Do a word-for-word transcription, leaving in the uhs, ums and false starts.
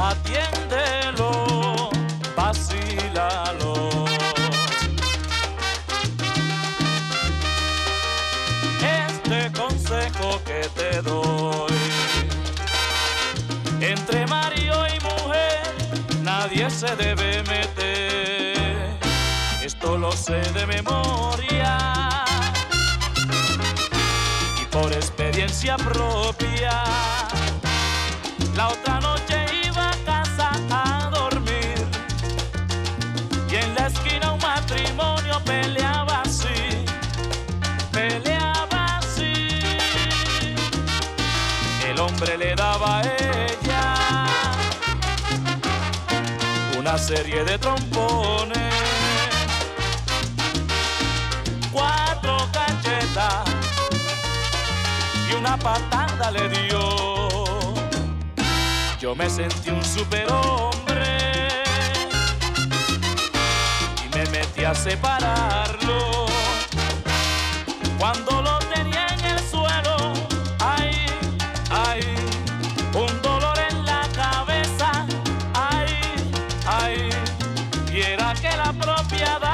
atiéndelo, vacílalo. Este consejo que te doy, entre marido y mujer nadie se debe meter. Esto lo sé de memoria y por experiencia propia. La otra noche iba a casa a dormir y en la esquina un matrimonio peleaba así, peleaba así. El hombre le daba a ella una serie de trompones, cuatro cachetas y una patada le dio. Yo me sentí un superhombre y me metí a separarlo. Cuando lo tenía en el suelo, ay, ay, un dolor en la cabeza, ay, ay, y era que la propiedad